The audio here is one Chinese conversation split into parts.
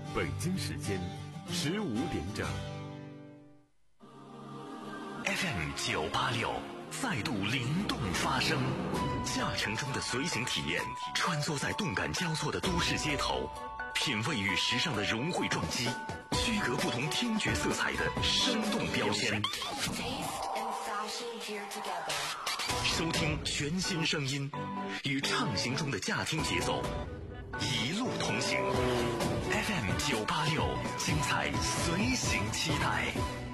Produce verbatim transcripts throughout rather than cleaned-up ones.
北京时间十五点整。 F M 九八六再度灵动发声，驾乘中的随行体验，穿梭在动感交错的都市街头，品味与时尚的融汇撞击，区隔不同听觉色彩的生动标签。收听全新声音，与畅行中的驾听节奏，一路同行。F M 九八六，精彩随行期待。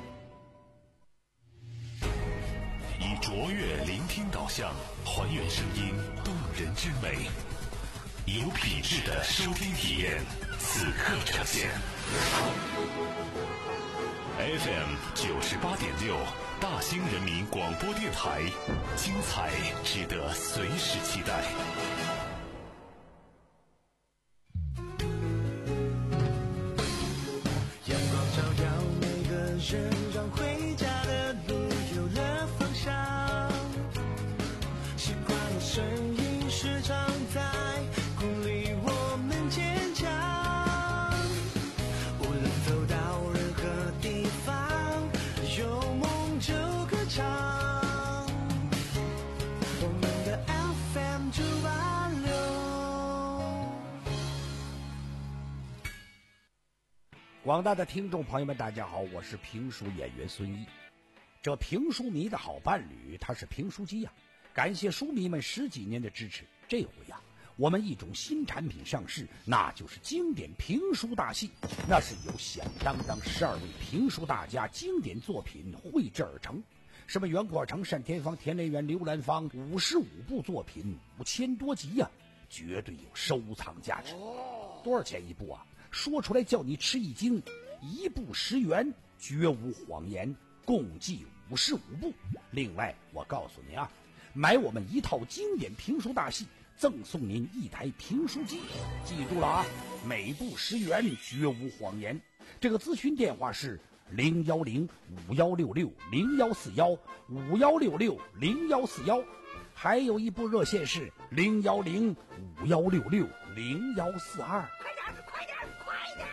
以卓越聆听导向，还原声音动人之美，有品质的收听体验，此刻呈现。F M 九十八点六，大兴人民广播电台，精彩值得随时期待。 阳光照耀每个人，让回家的路有了方向。习惯的声音时常在鼓励我们坚强。无论走到任何地方，有梦就歌唱。我们的 F M 九八六。 广大的听众朋友们，大家好，我是评书演员孙一。这评书迷的好伴侣，他是评书机呀、啊。感谢书迷们十几年的支持。这回呀、啊，我们一种新产品上市，那就是经典评书大戏。那是由响当当十二位评书大家经典作品绘制而成。什么袁阔成、单田芳、田连元、刘兰芳，五十五部作品，五千多集呀、啊，绝对有收藏价值。多少钱一部啊？说出来叫你吃一惊，一部十元，绝无谎言，共计五十五部。另外我告诉您啊，买我们一套经典评书大戏，赠送您一台评书机。记住了啊，每部十元，绝无谎言。这个咨询电话是零幺零五幺六六零幺四幺五幺六六零幺四幺，还有一部热线是零幺零五幺六六零幺四二。 快点，快点，快点！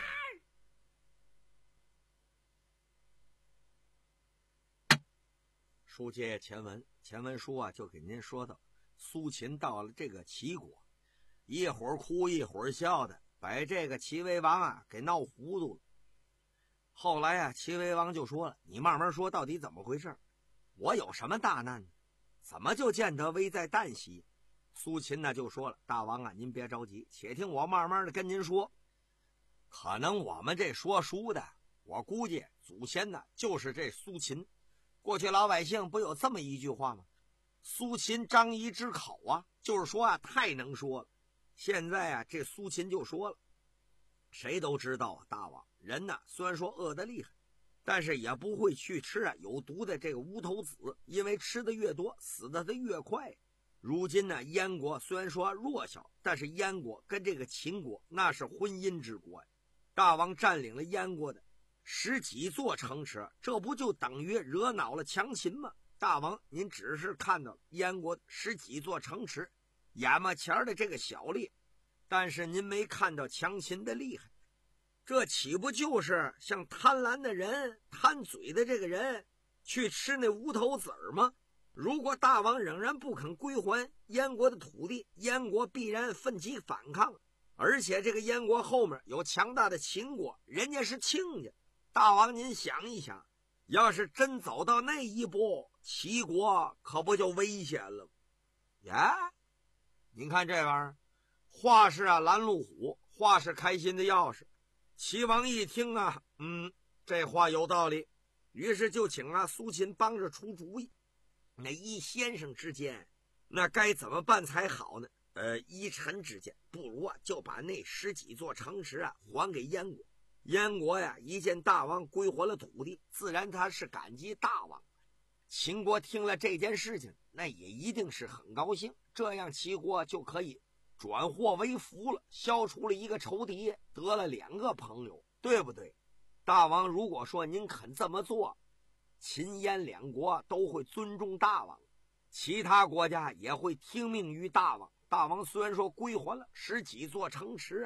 书接前文，前文书啊就给您说到，苏秦到了这个齐国，一会儿哭一会儿笑的，把这个齐威王啊给闹糊涂了。后来啊，齐威王就说了：“你慢慢说，到底怎么回事？我有什么大难呢？怎么就见得危在旦夕？”苏秦呢就说了：“大王啊，您别着急，且听我慢慢的跟您说。可能我们这说书的，我估计祖先呢就是这苏秦。过去老百姓不有这么一句话吗？苏秦张仪之口啊，就是说啊太能说了。现在啊这苏秦就说了，谁都知道啊，大王人呢虽然说饿得厉害，但是也不会去吃啊有毒的这个乌头子，因为吃的越多，死的的越快。如今呢，燕国虽然说弱小，但是燕国跟这个秦国那是婚姻之国呀。大王占领了燕国的十几座城池，这不就等于惹恼了强秦吗？大王您只是看到燕国十几座城池眼巴前的这个小利，但是您没看到强秦的厉害。这岂不就是像贪婪的人、贪嘴的这个人去吃那无头籽儿吗？如果大王仍然不肯归还燕国的土地，燕国必然奋起反抗。而且这个燕国后面有强大的秦国，人家是亲家。大王您想一想，要是真走到那一步，齐国可不就危险了呀？您看这玩意儿，话是啊拦路虎，话是开心的钥匙。齐王一听啊，嗯，这话有道理，于是就请啊苏秦帮着出主意。那依先生之见，那该怎么办才好呢？呃，依臣之见，不如啊就把那十几座城池啊还给燕国。燕国呀一见大王归还了土地，自然他是感激大王。秦国听了这件事情，那也一定是很高兴，这样齐国就可以转祸为福了，消除了一个仇敌，得了两个朋友，对不对？大王如果说您肯这么做，秦燕两国都会尊重大王，其他国家也会听命于大王。大王虽然说归还了十几座城池啊，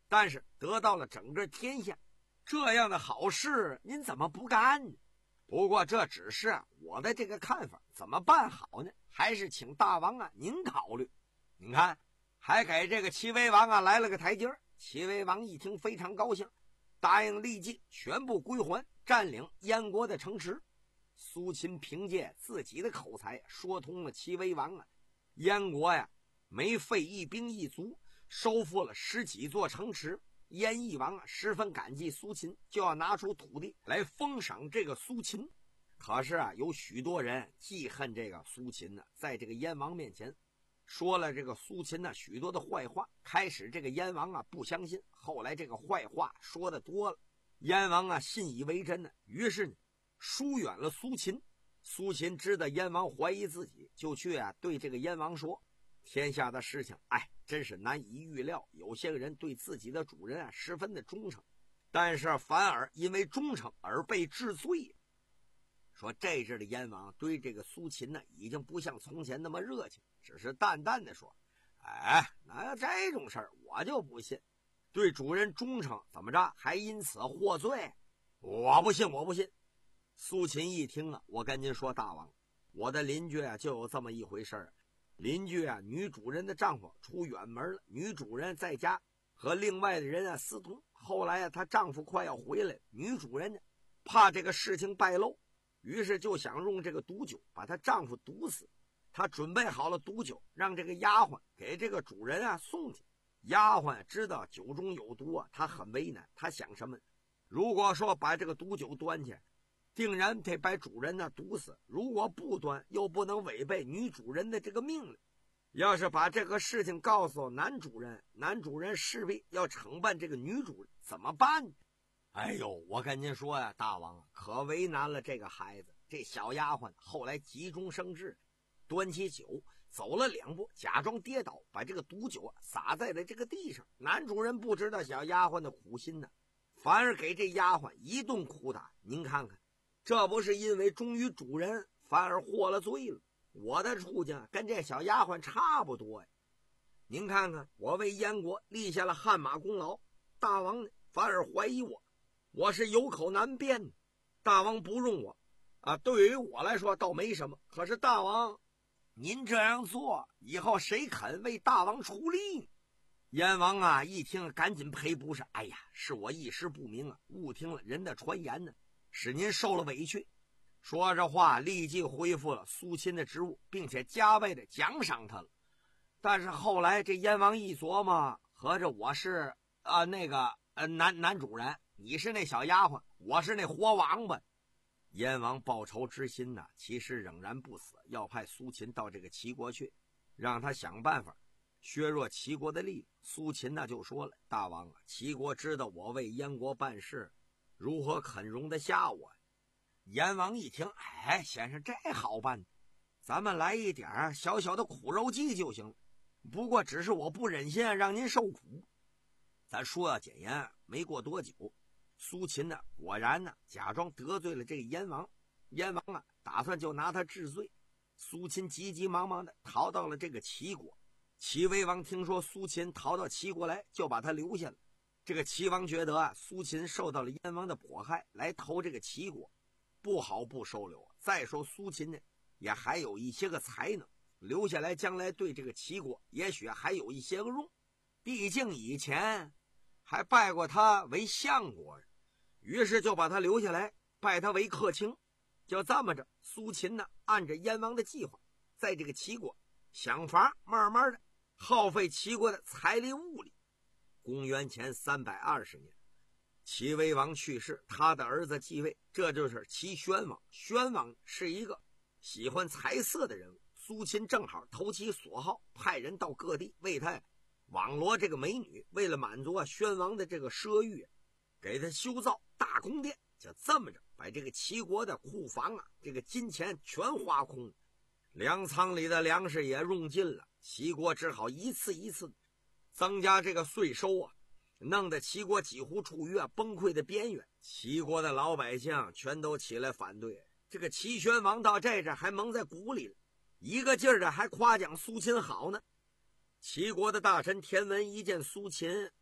但是得到了整个天下，这样的好事您怎么不干呢？不过这只是我的这个看法，怎么办好呢？还是请大王啊您考虑。你看，还给这个齐威王啊来了个台阶。齐威王一听非常高兴，答应立即全部归还，占领燕国的城池。苏秦凭借自己的口才说通了齐威王啊，燕国呀没费一兵一卒，收复了十几座城池。燕翼王啊十分感激苏秦，就要拿出土地来封赏这个苏秦。可是啊，有许多人记恨这个苏秦呢，在这个燕王面前说了这个苏秦呢许多的坏话。开始这个燕王啊不相信，后来这个坏话说的多了，燕王啊信以为真呢，于是呢疏远了苏秦。苏秦知道燕王怀疑自己，就去啊对这个燕王说，天下的事情哎真是难以预料，有些人对自己的主人啊十分的忠诚，但是反而因为忠诚而被治罪。说这阵的燕王对这个苏秦呢已经不像从前那么热情，只是淡淡的说，哎，哪有这种事儿，我就不信，对主人忠诚怎么着还因此获罪？我不信，我不信。苏秦一听啊，我跟您说大王，我的邻居啊就有这么一回事儿。邻居啊女主人的丈夫出远门了，女主人在家和另外的人啊私通，后来啊她丈夫快要回来，女主人呢怕这个事情败露，于是就想用这个毒酒把她丈夫毒死。她准备好了毒酒，让这个丫鬟给这个主人啊送去。丫鬟知道酒中有毒啊，她很为难，她想什么？如果说把这个毒酒端去，定然得把主人呢毒死，如果不端，又不能违背女主人的这个命令。要是把这个事情告诉男主人，男主人势必要惩办这个女主人，怎么办？哎呦，我跟您说呀，大王啊，可为难了这个孩子。这小丫鬟后来急中生智，端起酒走了两步，假装跌倒，把这个毒酒啊洒在了这个地上。男主人不知道小丫鬟的苦心呢，反而给这丫鬟一顿苦打。您看看，这不是因为忠于主人反而获了罪了？我的处境跟这小丫鬟差不多呀。您看看，我为燕国立下了汗马功劳，大王呢反而怀疑我，我是有口难辩，大王不容我啊。对于我来说倒没什么，可是大王您这样做，以后谁肯为大王出力呢？燕王啊一听赶紧赔不是，哎呀，是我一时不明啊，误听了人的传言呢，使您受了委屈。说着话立即恢复了苏秦的职务，并且加倍的奖赏他了。但是后来这燕王一琢磨，合着我是呃那个呃男男主人，你是那小丫鬟，我是那活王八。燕王报仇之心呢，其实仍然不死，要派苏秦到这个齐国去，让他想办法削弱齐国的力量。苏秦呢就说了，大王啊，齐国知道我为燕国办事，如何肯容得下我？燕王一听，哎，先生这好办，咱们来一点小小的苦肉计就行了，不过只是我不忍心让您受苦。咱说要简言，没过多久，苏秦呢果然呢假装得罪了这个燕王，燕王啊打算就拿他治罪。苏秦急急忙忙的逃到了这个齐国。齐威王听说苏秦逃到齐国来，就把他留下了。这个齐王觉得啊苏秦受到了燕王的迫害，来投这个齐国，不好不收留。再说苏秦呢也还有一些个才能，留下来将来对这个齐国也许还有一些个用，毕竟以前还拜过他为相国，于是就把他留下来，拜他为客卿。就这么着，苏秦呢按着燕王的计划，在这个齐国想法慢慢的耗费齐国的财力物力。公元前三百二十年，齐威王去世，他的儿子继位，这就是齐宣王。宣王是一个喜欢财色的人物，苏秦正好投其所好，派人到各地为他网罗这个美女，为了满足啊宣王的这个奢欲，给他修造大宫殿。就这么着把这个齐国的库房啊这个金钱全花空，粮仓里的粮食也用尽了，齐国只好一次一次增加这个税收啊，弄得齐国几乎处于啊崩溃的边缘。齐国的老百姓全都起来反对，这个齐宣王到这阵还蒙在鼓里了，一个劲儿的还夸奖苏秦好呢。齐国的大臣田文一见苏秦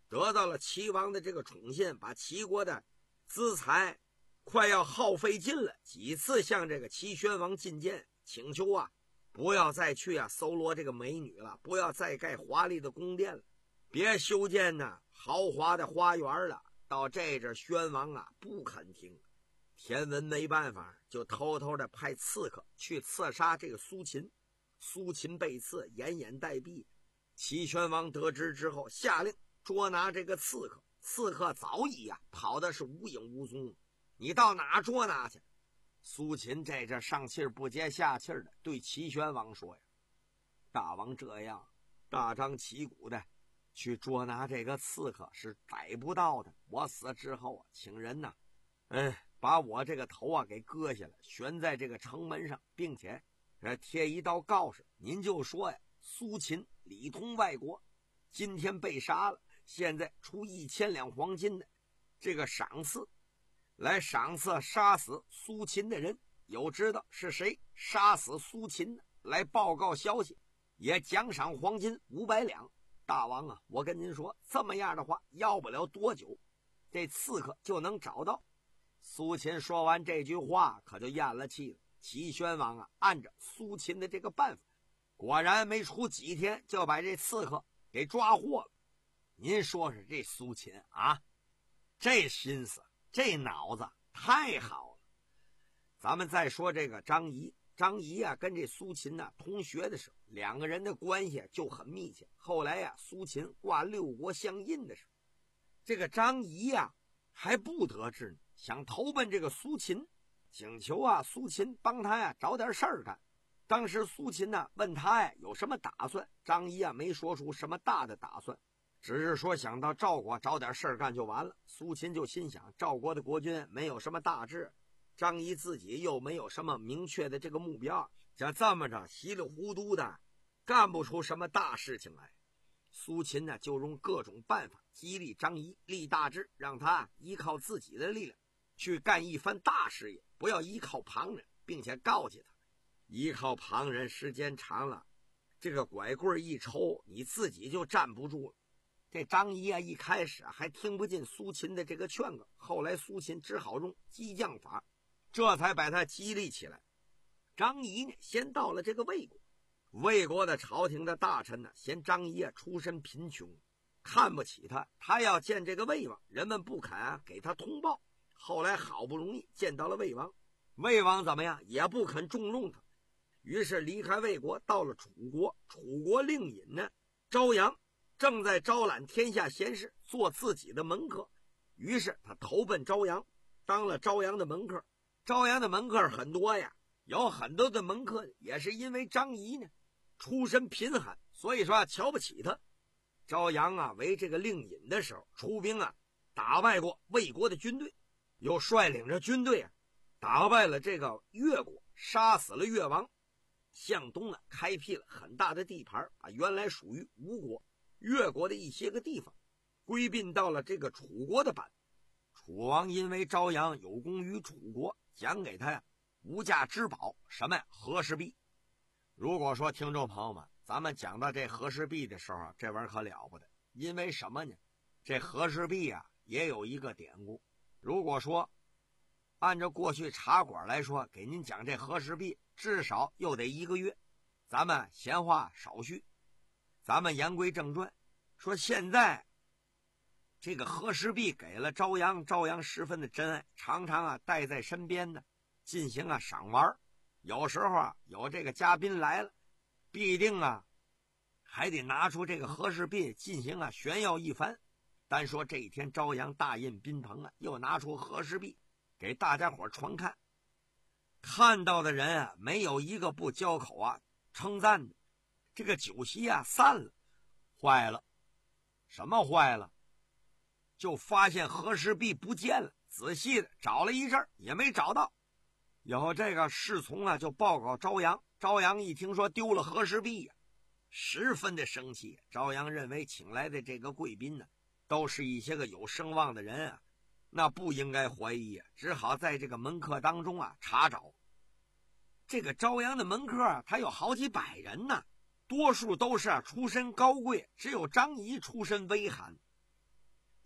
得到了齐王的这个宠信，把齐国的资财快要耗费尽了，几次向这个齐宣王进谏，请求啊不要再去啊搜罗这个美女了，不要再盖华丽的宫殿了，别修建呢豪华的花园了。到这阵宣王啊不肯听，田文没办法，就偷偷的派刺客去刺杀这个苏秦。苏秦被刺，奄奄待毙。齐宣王得知之后，下令捉拿这个刺客。刺客早已呀、啊、跑的是无影无踪，你到哪捉拿去？苏秦这阵上气不接下气的对齐宣王说呀：“大王这样大张旗鼓的去捉拿这个刺客是逮不到的。我死之后啊，请人呐，哎，把我这个头啊给割下来，悬在这个城门上，并且呃贴一道告示，您就说呀，苏秦里通外国，今天被杀了，现在出一千两黄金的这个赏赐，来赏赐杀死苏秦的人。有知道是谁杀死苏秦的，来报告消息，也奖赏黄金五百两。大王啊，我跟您说，这么样的话，要不了多久，这刺客就能找到。”苏秦说完这句话，可就咽了气了。齐宣王啊，按着苏秦的这个办法，果然没出几天就把这刺客给抓获了。您说说这苏秦啊，这心思这脑子太好了。咱们再说这个张仪，张仪啊跟这苏秦呢、啊、同学的时候，两个人的关系就很密切。后来呀、啊，苏秦挂六国相印的时候，这个张仪呀、啊、还不得志呢，想投奔这个苏秦，请求啊苏秦帮他呀找点事儿干。当时苏秦呢问他呀有什么打算，张仪啊没说出什么大的打算，只是说想到赵国找点事儿干就完了。苏秦就心想，赵国的国君没有什么大志，张仪自己又没有什么明确的这个目标，像这么着稀里糊涂的干不出什么大事情来。苏秦呢就用各种办法激励张仪立大志，让他依靠自己的力量去干一番大事业，不要依靠旁人，并且告诫他，依靠旁人时间长了，这个拐棍一抽，你自己就站不住了。这张仪啊一开始还听不进苏秦的这个劝告，后来苏秦只好用激将法，这才把他激励起来。张仪呢先到了这个魏国，魏国的朝廷的大臣呢嫌张仪啊出身贫穷，看不起他，他要见这个魏王，人们不肯啊给他通报。后来好不容易见到了魏王，魏王怎么样也不肯重用他，于是离开魏国到了楚国。楚国令尹呢昭阳正在招揽天下贤士做自己的门客，于是他投奔昭阳，当了昭阳的门客。昭阳的门客很多呀，有很多的门客也是因为张仪呢出身贫寒，所以说瞧不起他。昭阳啊为这个令尹的时候，出兵啊打败过魏国的军队，又率领着军队啊打败了这个越国，杀死了越王，向东啊开辟了很大的地盘，把原来属于吴国越国的一些个地方归并到了这个楚国的版。楚王因为昭阳有功于楚国，奖给他呀无价之宝，什么呀和氏璧。如果说听众朋友们，咱们讲到这和氏璧的时候，这玩意儿可了不得。因为什么呢？这和氏璧啊也有一个典故。如果说按照过去茶馆来说，给您讲这和氏璧至少又得一个月。咱们闲话少叙，咱们言归正传，说现在这个和氏璧给了昭阳，昭阳十分的珍爱，常常啊带在身边呢进行啊赏玩。有时候啊有这个嘉宾来了，必定啊还得拿出这个和氏璧进行啊炫耀一番。单说这一天昭阳大宴宾朋啊，又拿出和氏璧给大家伙传看，看到的人啊没有一个不交口啊称赞的。这个酒席啊散了，坏了，什么坏了？就发现和氏璧不见了，仔细的找了一阵也没找到。有这个侍从啊就报告昭阳，昭阳一听说丢了和氏璧呀、啊，十分的生气。昭阳认为请来的这个贵宾呢、啊，都是一些个有声望的人啊，那不应该怀疑啊，只好在这个门客当中啊查找。这个昭阳的门客啊，他有好几百人呢，多数都是啊出身高贵，只有张仪出身微寒。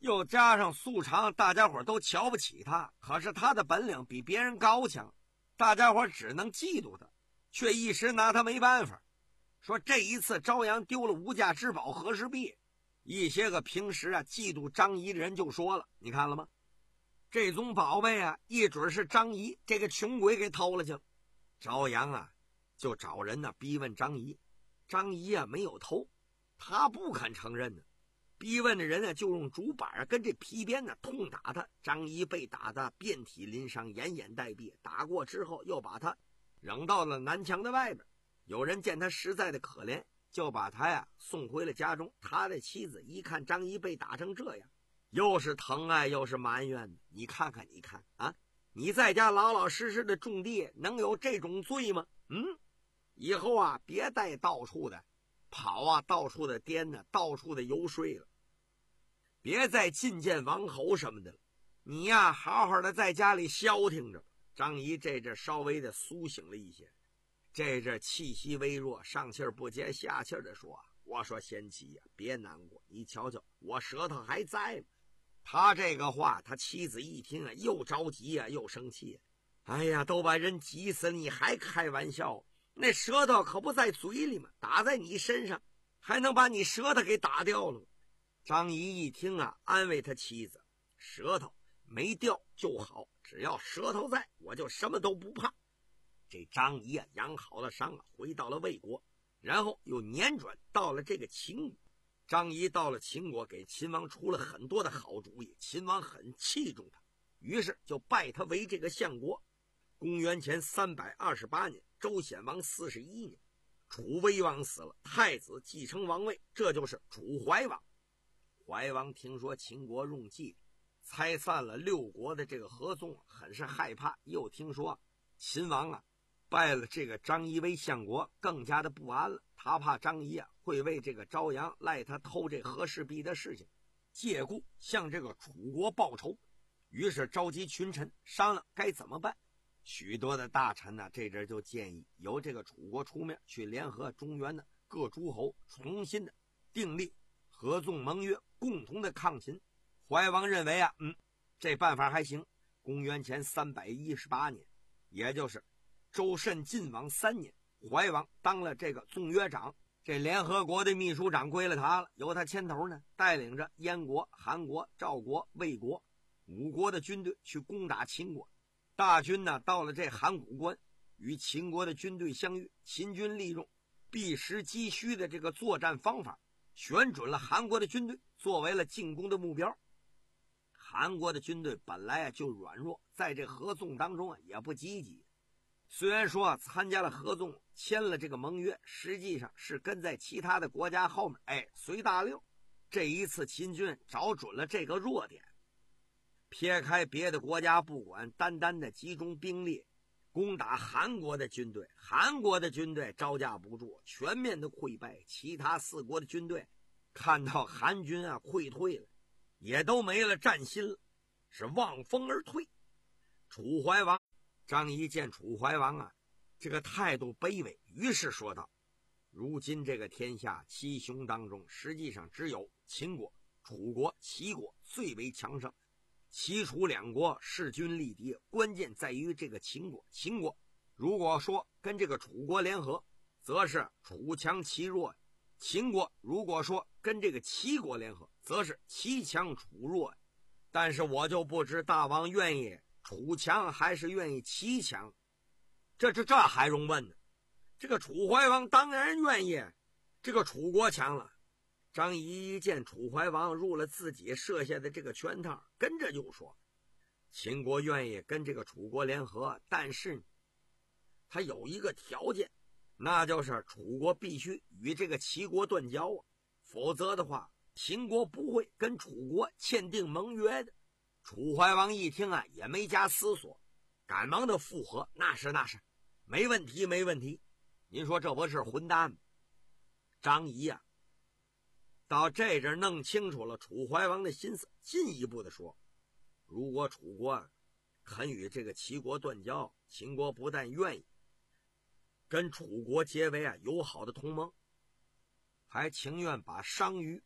又加上素常大家伙都瞧不起他，可是他的本领比别人高强，大家伙只能嫉妒他，却一时拿他没办法。说这一次朝阳丢了无价之宝和氏璧，一些个平时啊嫉妒张仪的人就说了，你看了吗？这宗宝贝啊，一准是张仪这个穷鬼给偷了去了。朝阳啊就找人呢逼问张仪，张仪啊没有偷，他不肯承认呢。逼问的人呢就用竹板跟这皮鞭呢痛打他，张仪被打得遍体鳞伤，奄奄待毙。打过之后又把他扔到了南墙的外边。有人见他实在的可怜，就把他呀送回了家中。他的妻子一看张仪被打成这样，又是疼爱又是埋怨的。你看看你看啊，你在家老老实实的种地，能有这种罪吗？嗯，以后啊别再到处的跑啊，到处的颠呢，到处的游说了，别再觐见王侯什么的了。你呀好好的在家里消停着吧。张仪这阵稍微的苏醒了一些，这阵气息微弱，上气不接下气的说：“我说贤妻呀，别难过，你瞧瞧，我舌头还在吗？”他这个话，他妻子一听啊，又着急啊，又生气。哎呀，都把人急死了，你还开玩笑？那舌头可不在嘴里吗？打在你身上，还能把你舌头给打掉了吗？张仪一听啊，安慰他妻子：“舌头没掉就好，只要舌头在，我就什么都不怕。”这张仪啊，养好了伤啊，回到了魏国，然后又辗转到了这个秦国。张仪到了秦国，给秦王出了很多的好主意，秦王很器重他，于是就拜他为这个相国。公元前三百二十八年，周显王四十一年，楚威王死了，太子继承王位，这就是楚怀王。怀王听说秦国用计拆散了六国的这个合纵，很是害怕，又听说秦王啊拜了这个张仪为相国，更加的不安了。他怕张仪啊会为这个朝阳赖他偷这和氏璧的事情，借故向这个楚国报仇，于是召集群臣商量该怎么办。许多的大臣呢、啊，这阵就建议由这个楚国出面，去联合中原的各诸侯，重新的订立合纵盟约，共同的抗秦。怀王认为啊，嗯，这办法还行。公元前三百一十八年，也就是周慎晋王三年，怀王当了这个纵约长，这联合国的秘书长归了他了，由他牵头呢，带领着燕国、韩国、赵国、魏国五国的军队去攻打秦国。大军呢到了这函谷关，与秦国的军队相遇，秦军利用避实击虚的这个作战方法，选准了韩国的军队作为了进攻的目标。韩国的军队本来啊就软弱，在这合纵当中啊也不积极。虽然说啊参加了合纵，签了这个盟约，实际上是跟在其他的国家后面，哎，随大溜。这一次秦军找准了这个弱点，撇开别的国家不管，单单的集中兵力攻打韩国的军队，韩国的军队招架不住，全面的溃败。其他四国的军队看到韩军啊溃退了，也都没了战心了，是望风而退。楚怀王张仪见楚怀王啊这个态度卑微，于是说道：如今这个天下七雄当中，实际上只有秦国、楚国、齐国最为强盛，齐楚两国势均力敌，关键在于这个秦国。秦国如果说跟这个楚国联合，则是楚强齐弱；秦国如果说跟这个齐国联合，则是齐强楚弱。但是我就不知大王愿意楚强还是愿意齐强，这这这还用问呢？这个楚怀王当然愿意这个楚国强了。张仪见楚怀王入了自己设下的这个圈套，跟着就说：秦国愿意跟这个楚国联合，但是他有一个条件，那就是楚国必须与这个齐国断交啊，否则的话秦国不会跟楚国签订盟约的。楚怀王一听啊，也没加思索，赶忙的附和：那是那是，没问题没问题。您说这不是混蛋吗？张仪啊到这阵弄清楚了楚怀王的心思，进一步的说：如果楚国肯与这个齐国断交，秦国不但愿意跟楚国结为啊友好的同盟，还情愿把商於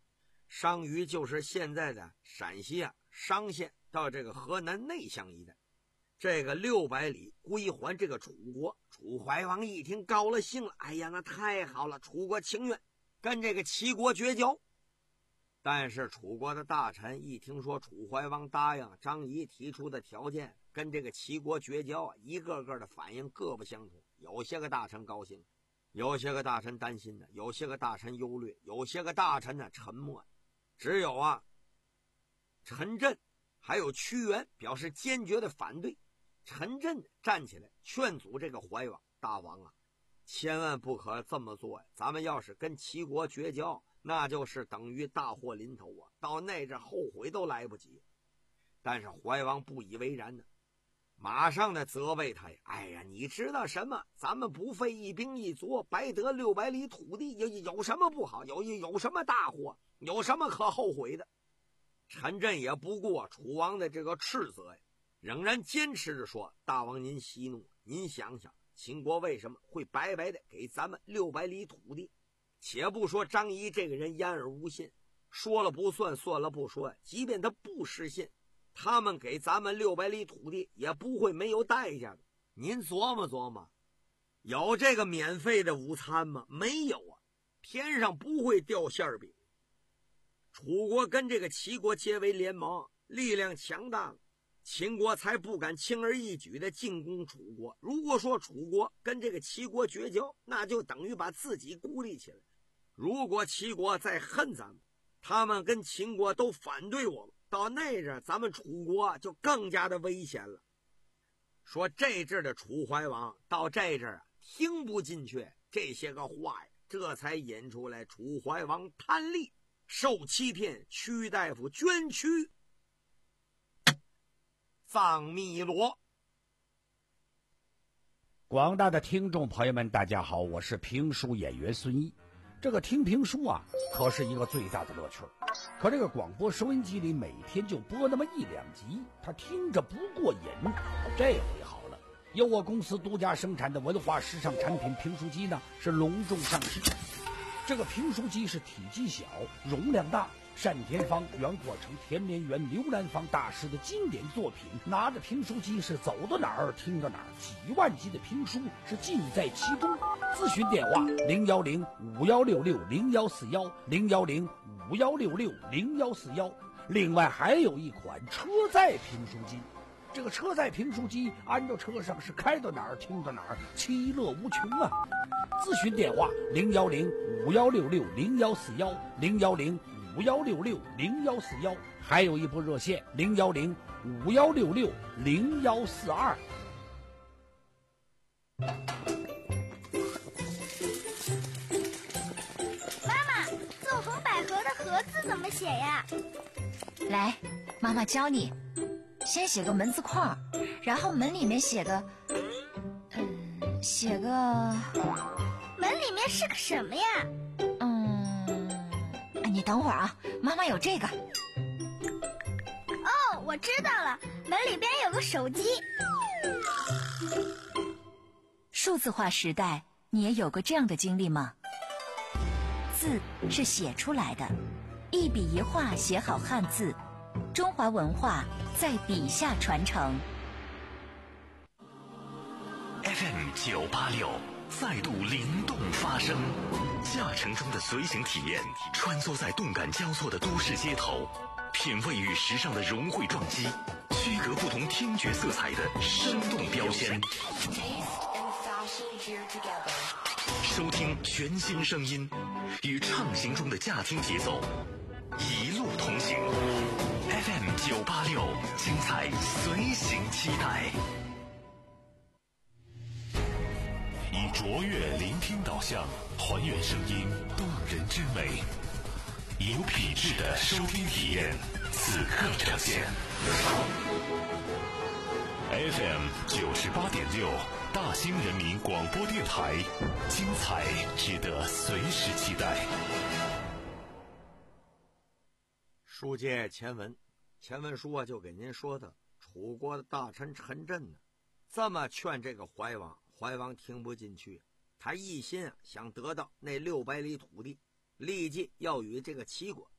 商於就是现在的陕西啊商县到这个河南内乡一带，这个六百里归还这个楚国。楚怀王一听高了兴了，哎呀，那太好了，楚国情愿跟这个齐国绝交。但是楚国的大臣一听说楚怀王答应张仪提出的条件跟这个齐国绝交啊，一个个的反应各不相同。有些个大臣高兴，有些个大臣担心的，有些个大臣忧虑，有些个大臣呢沉默。只有啊陈震还有屈原表示坚决的反对。陈震站起来劝阻这个怀王，大王啊，千万不可这么做呀！咱们要是跟齐国绝交，那就是等于大祸临头啊，到那阵后悔都来不及。但是怀王不以为然呢，马上的责备他呀！哎呀，你知道什么？咱们不费一兵一卒，白得六百里土地，有有什么不好？有有什么大祸？有什么可后悔的？陈震也不顾楚王的这个斥责呀，仍然坚持着说：“大王您息怒，您想想，秦国为什么会白白的给咱们六百里土地？且不说张仪这个人言而无信，说了不算，算了不说，即便他不失信，他们给咱们六百里土地也不会没有代价的。您琢磨琢磨，有这个免费的午餐吗？没有啊，天上不会掉馅饼。楚国跟这个齐国结为联盟，力量强大了，秦国才不敢轻而易举的进攻楚国。如果说楚国跟这个齐国绝交，那就等于把自己孤立起来。如果齐国再恨咱们，他们跟秦国都反对我们，到那阵咱们楚国就更加的危险了。说这阵的楚怀王到这阵啊，听不进去这些个话呀，这才引出来楚怀王贪利，受欺骗，屈大夫捐躯葬汨罗。 广大的听众朋友们大家好，我是评书演员孙一。这个听评书啊可是一个最大的乐趣，可这个广播收音机里每天就播那么一两集，他听着不过瘾。这回好了，由我公司独家生产的文化时尚产品评书机呢是隆重上市。这个评书机是体积小，容量大，单田芳、袁阔成、田连元、刘兰芳大师的经典作品。拿着评书机是走到哪儿听到哪儿，几万集的评书是尽在其中。咨询电话零幺零五幺六六零幺四幺零幺零五幺六六零幺四幺。另外还有一款车载评书机，这个车载评书机安到车上是开到哪儿听到哪儿，其乐无穷啊！咨询电话零幺零五幺六六零幺四幺零幺零五幺六六零幺四幺，还有一部热线零幺零五幺六六零幺四二。 妈妈，纵横捭阖的阖字怎么写呀？ 来，妈妈教你。先写个门字框，然后门里面写个，嗯，写个， 门里面是个什么呀？ 嗯，你等会儿啊，妈妈有这个。 哦，我知道了，门里边有个手机。 数字化时代，你也有过这样的经历吗？字是写出来的，一笔一画写好汉字，中华文化在笔下传承。 F M 九八六再度灵动发声，驾乘中的随行体验，穿梭在动感交错的都市街头，品味与时尚的融汇撞击，区隔不同听觉色彩的生动标签。收听全新声音，与畅行中的驾听节奏，一路同行。F M 九八六，精彩随行期待。以卓越聆听导向，还原声音动人之美，以有品质的收听体验，此刻呈现。F M 九十八点六，大兴人民广播电台，精彩值得随时期待。 书接前文，前文书啊就给您说的，楚国的大臣陈震呢，这么劝这个怀王。怀王听不进去，他一心啊想得到那六百里土地，立即要与这个齐国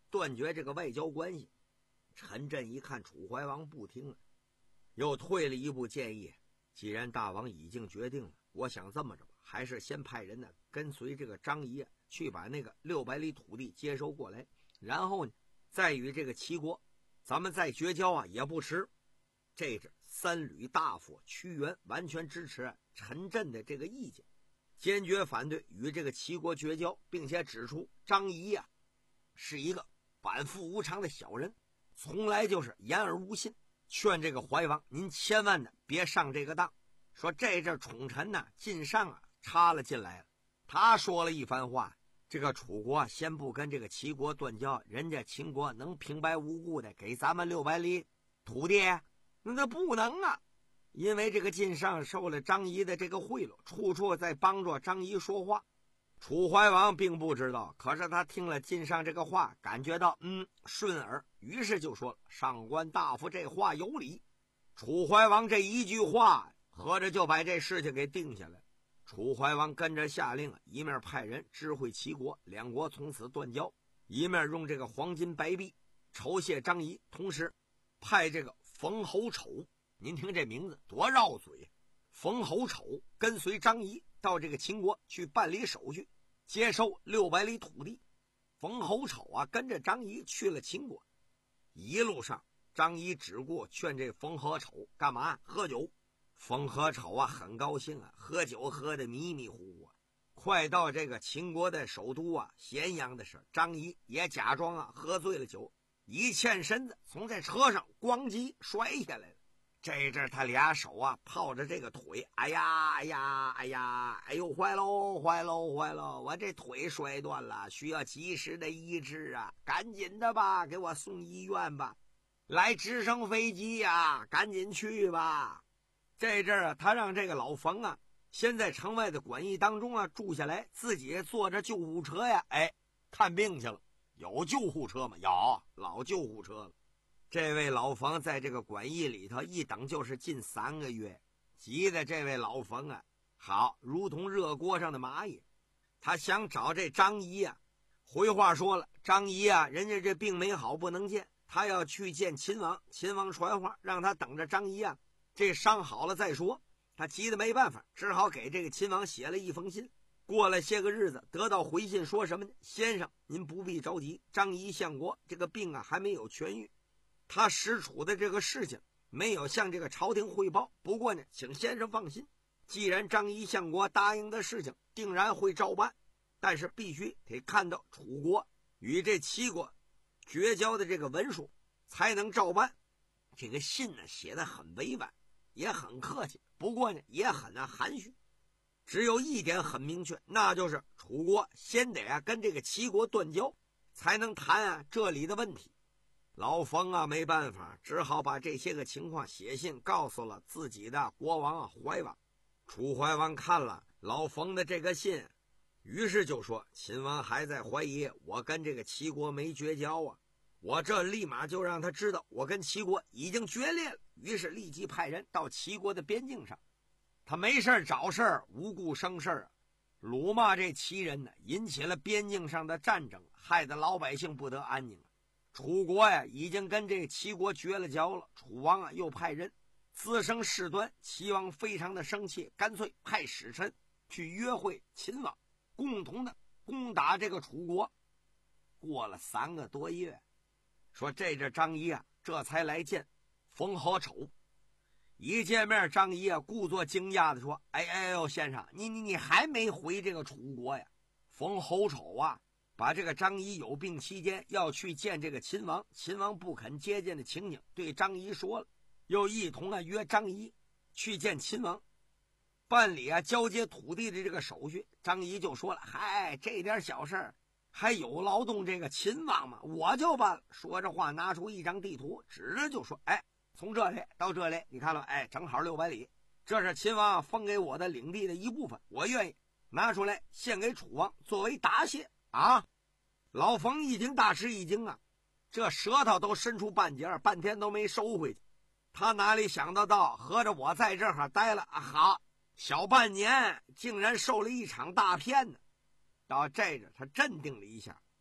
断绝这个外交关系。陈震一看楚怀王不听了，又退了一步，建议既然大王已经决定了，我想这么着吧，还是先派人呢跟随这个张仪去把那个六百里土地接收过来，然后呢再与这个齐国咱们再绝交啊也不迟。这是三闾大夫屈原完全支持陈震的这个意见，坚决反对与这个齐国绝交，并且指出张仪啊是一个反复无常的小人，从来就是言而无信，劝这个怀王您千万的别上这个当。说这阵宠臣呢晋上啊插了进来了，他说了一番话，这个楚国先不跟这个齐国断交，人家秦国能平白无故的给咱们六百里土地？那不能啊！因为这个晋上受了张仪的这个贿赂，处处在帮助张仪说话。楚怀王并不知道，可是他听了晋上这个话，感觉到嗯顺耳，于是就说了：“上官大夫这话有理。”楚怀王这一句话，合着就把这事情给定下来。楚怀王跟着下令啊，一面派人知会齐国，两国从此断交；一面用这个黄金白璧酬谢张仪，同时派这个冯侯丑，您听这名字多绕嘴，冯侯丑跟随张仪到这个秦国去办理手续，接收六百里土地。冯侯丑啊跟着张仪去了秦国，一路上张仪只顾劝这冯侯丑干嘛？喝酒。冯侯丑啊很高兴啊，喝酒喝得迷迷糊糊啊。快到这个秦国的首都啊咸阳的时候，张仪也假装啊喝醉了酒，一欠身子从这车上咣叽摔下来了。这阵他俩手啊泡着这个腿，哎呀哎呀哎呀，哎呦坏喽坏喽坏喽，我这腿摔断了，需要及时的医治啊，赶紧的吧，给我送医院吧，来直升飞机呀、啊，赶紧去吧。这阵啊他让这个老冯啊先在城外的馆驿当中啊住下来，自己坐着救护车呀哎看病去了。有救护车吗？有，老救护车了。这位老冯在这个馆驿里头一等就是近三个月，急的这位老冯啊好如同热锅上的蚂蚁。他想找这张仪啊，回话说了，张仪啊人家这病没好不能见，他要去见秦王，秦王传话让他等着张仪啊这伤好了再说。他急得没办法，只好给这个秦王写了一封信。过了些个日子，得到回信说什么呢？先生您不必着急，张仪相国这个病啊还没有痊愈，他实处的这个事情没有向这个朝廷汇报，不过呢请先生放心，既然张仪相国答应的事情定然会照办，但是必须得看到楚国与这齐国绝交的这个文书才能照办。这个信呢写得很委婉，也很客气，不过呢也很啊含蓄。只有一点很明确，那就是楚国先得啊跟这个齐国断交，才能谈啊这里的问题。老冯啊没办法，只好把这些个情况写信告诉了自己的国王啊怀王。楚怀王看了老冯的这个信，于是就说：秦王还在怀疑我跟这个齐国没绝交啊，我这立马就让他知道我跟齐国已经决裂了。于是立即派人到齐国的边境上，他没事找事儿，无故生事啊，辱骂这齐人呢，引起了边境上的战争，害得老百姓不得安宁啊。楚国呀已经跟这齐国绝了交了，楚王啊又派人滋生事端，齐王非常的生气，干脆派使臣去约会秦王，共同的攻打这个楚国。过了三个多月，说这阵张仪啊这才来见冯侯丑。一见面，张仪啊故作惊讶的说：哎哎呦先生，你你你还没回这个楚国呀？冯侯丑啊把这个张仪有病期间要去见这个秦王，秦王不肯接见的情景对张仪说了，又一同啊约张仪去见秦王，办理啊交接土地的这个手续。张仪就说了：嗨，这点小事儿还有劳动这个秦王吗？我就办了。说着话拿出一张地图，指着就说：哎，从这里到这里你看了，哎，正好六百里，这是秦王封给我的领地的一部分，我愿意拿出来献给楚王作为答谢啊。老冯一听大吃一惊啊，这舌头都伸出半截，半天都没收回去。他哪里想得到，合着我在这儿待了啊好小半年，竟然受了一场大骗呢。到这着他镇定了一下，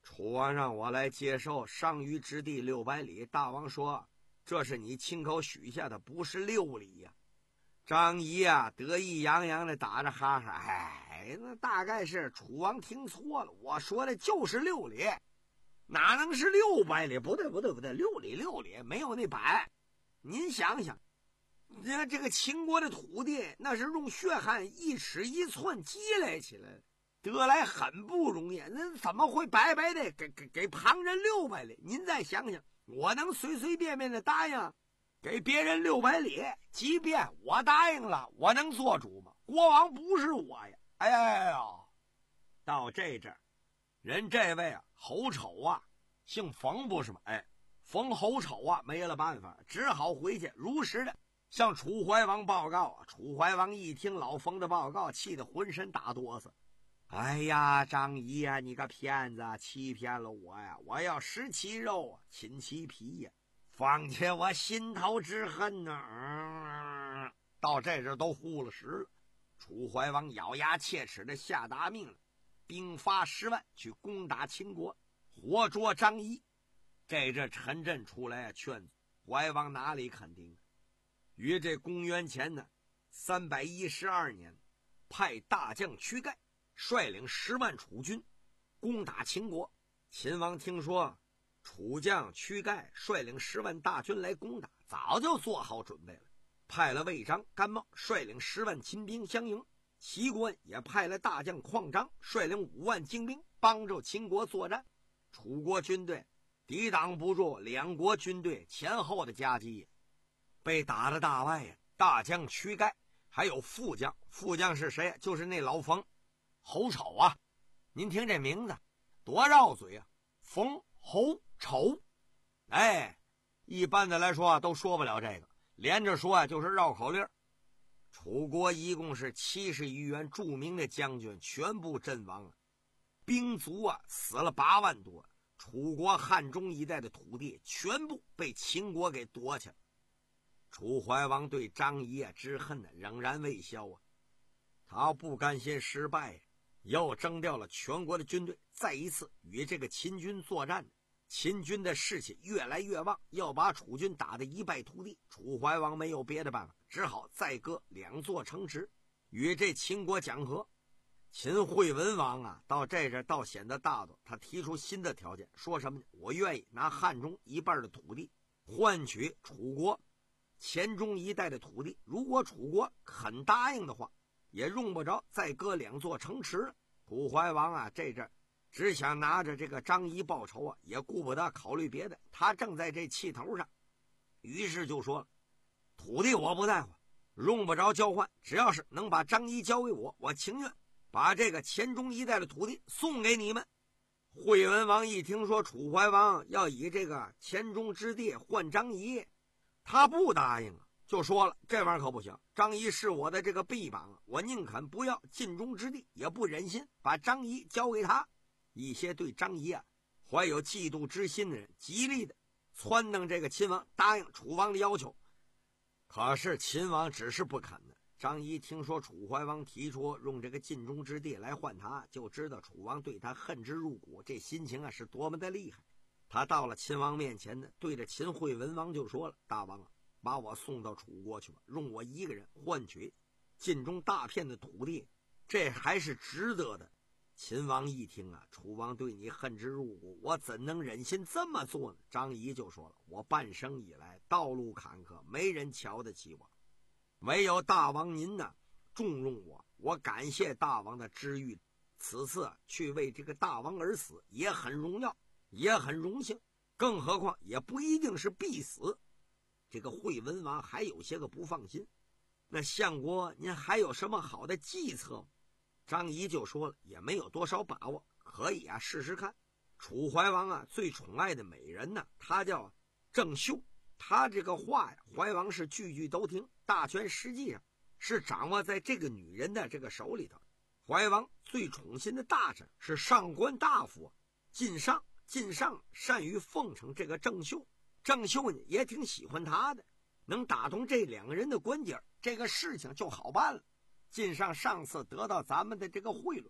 楚王让我来接受上虞之地六百里，大王说这是你亲口许下的，不是六里呀、啊。张仪啊得意洋洋的打着哈哈，哎，那大概是楚王听错了，我说的就是六里，哪能是六百里？不对不对不对，六里六里没有那百。您想想，这这个秦国的土地那是用血汗一尺一寸积累起来的，得来很不容易，那怎么会白白的给给给旁人六百里？您再想想，我能随随便便的答应给别人六百里？即便我答应了，我能做主吗？国王不是我呀！哎呀，到这阵儿，人这位啊，侯丑啊，姓冯不是吗？哎，冯侯丑啊，没了办法，只好回去如实的向楚怀王报告啊。楚怀王一听老冯的报告，气得浑身打哆嗦。哎呀，张仪呀、啊，你个骗子，欺骗了我呀！我要食其肉啊，寝其皮呀！况且我心头之恨呢、啊嗯，到这阵都呼了实了。楚怀王咬牙切齿的下达命令，兵发十万去攻打秦国，活捉张仪。这阵陈震出来劝阻，怀王哪里肯定？于这公元前呢三百一十二年，派大将屈盖率领十万楚军攻打秦国。秦王听说楚将屈盖率领十万大军来攻打，早就做好准备了，派了魏章、甘茂率领十万秦兵相迎。齐国也派了大将况章率领五万精兵帮助秦国作战。楚国军队抵挡不住两国军队前后的夹击，被打得大败呀。大将屈盖还有副将，副将是谁？就是那老冯侯丑啊。您听这名字多绕嘴啊，冯侯丑。哎，一般的来说啊都说不了这个，连着说啊就是绕口令。楚国一共是七十余员著名的将军全部阵亡了，兵卒啊死了八万多。楚国汉中一带的土地全部被秦国给夺去了。楚怀王对张仪啊之恨呢仍然未消啊，他不甘心失败，又征调了全国的军队，再一次与这个秦军作战。秦军的士气越来越旺，要把楚军打得一败涂地。楚怀王没有别的办法，只好再割两座城池与这秦国讲和。秦惠文王啊到这阵倒显得大度，他提出新的条件，说什么呢？我愿意拿汉中一半的土地换取楚国黔中一带的土地，如果楚国肯答应的话，也用不着再割两座城池了。楚怀王啊这阵只想拿着这个张仪报仇啊，也顾不得考虑别的，他正在这气头上，于是就说了，土地我不在乎，用不着交换，只要是能把张仪交给我，我情愿把这个黔中一带的土地送给你们。惠文王一听说楚怀王要以这个黔中之地换张仪，他不答应啊，就说了，这玩意儿可不行，张仪是我的这个臂膀，我宁肯不要晋中之地，也不忍心把张仪交给他。一些对张仪啊怀有嫉妒之心的人极力的撺掇这个秦王答应楚王的要求，可是秦王只是不肯的。张仪听说楚怀王提出用这个晋中之地来换他，就知道楚王对他恨之入骨，这心情啊是多么的厉害。他到了秦王面前呢，对着秦惠文王就说了，大王啊，把我送到楚国去吧，用我一个人换取晋中大片的土地，这还是值得的。秦王一听啊，楚王对你恨之入骨，我怎能忍心这么做呢？张仪就说了，我半生以来道路坎坷，没人瞧得起我，唯有大王您呢重用我，我感谢大王的知遇，此次去为这个大王而死也很荣耀，也很荣幸，更何况也不一定是必死。这个惠文王还有些个不放心，那相国您还有什么好的计策吗？张仪就说了，也没有多少把握，可以啊试试看。楚怀王啊最宠爱的美人呢，她叫郑袖，她这个话呀，怀王是句句都听，大权实际上是掌握在这个女人的这个手里头。怀王最宠信的大臣是上官大夫晋上，晋上善于奉承这个郑袖，郑袖呢也挺喜欢他的，能打通这两个人的关节，这个事情就好办了。晋上上次得到咱们的这个贿赂，